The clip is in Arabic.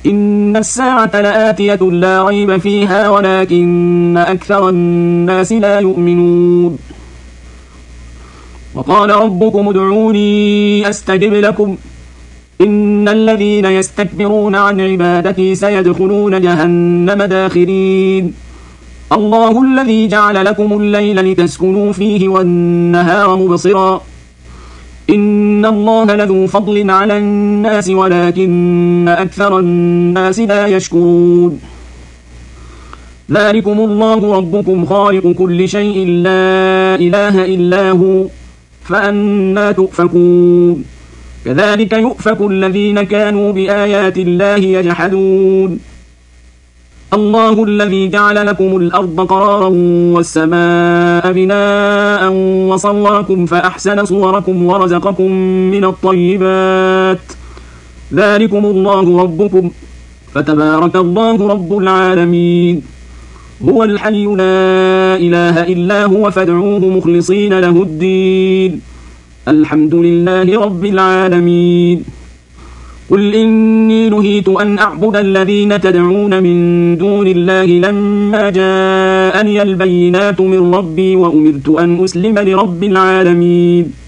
إن الساعة لآتية لا ريب فيها ولكن أكثر الناس لا يؤمنون. وقال ربكم ادعوني أستجب لكم إن الذين يستكبرون عن عبادتي سيدخلون جهنم داخرين. الله الذي جعل لكم الليل لتسكنوا فيه والنهار مبصرا إن الله لذو فضل على الناس ولكن أكثر الناس لا يشكرون. ذلكم الله ربكم خالق كل شيء لا إله إلا هو فأنى تؤفكون. كذلك يؤفك الذين كانوا بآيات الله يجحدون. الله الذي جعل لكم الأرض قرارا والسماء بناء وصوركم فأحسن صوركم ورزقكم من الطيبات ذلكم الله ربكم فتبارك الله رب العالمين. هو الحي لا إله إلا هو فادعوه مخلصين له الدين الحمد لله رب العالمين. قل إني نهيت أن أعبد الذين تدعون من دون الله لما جاءني البينات من ربي وأمرت أن أسلم لرب العالمين.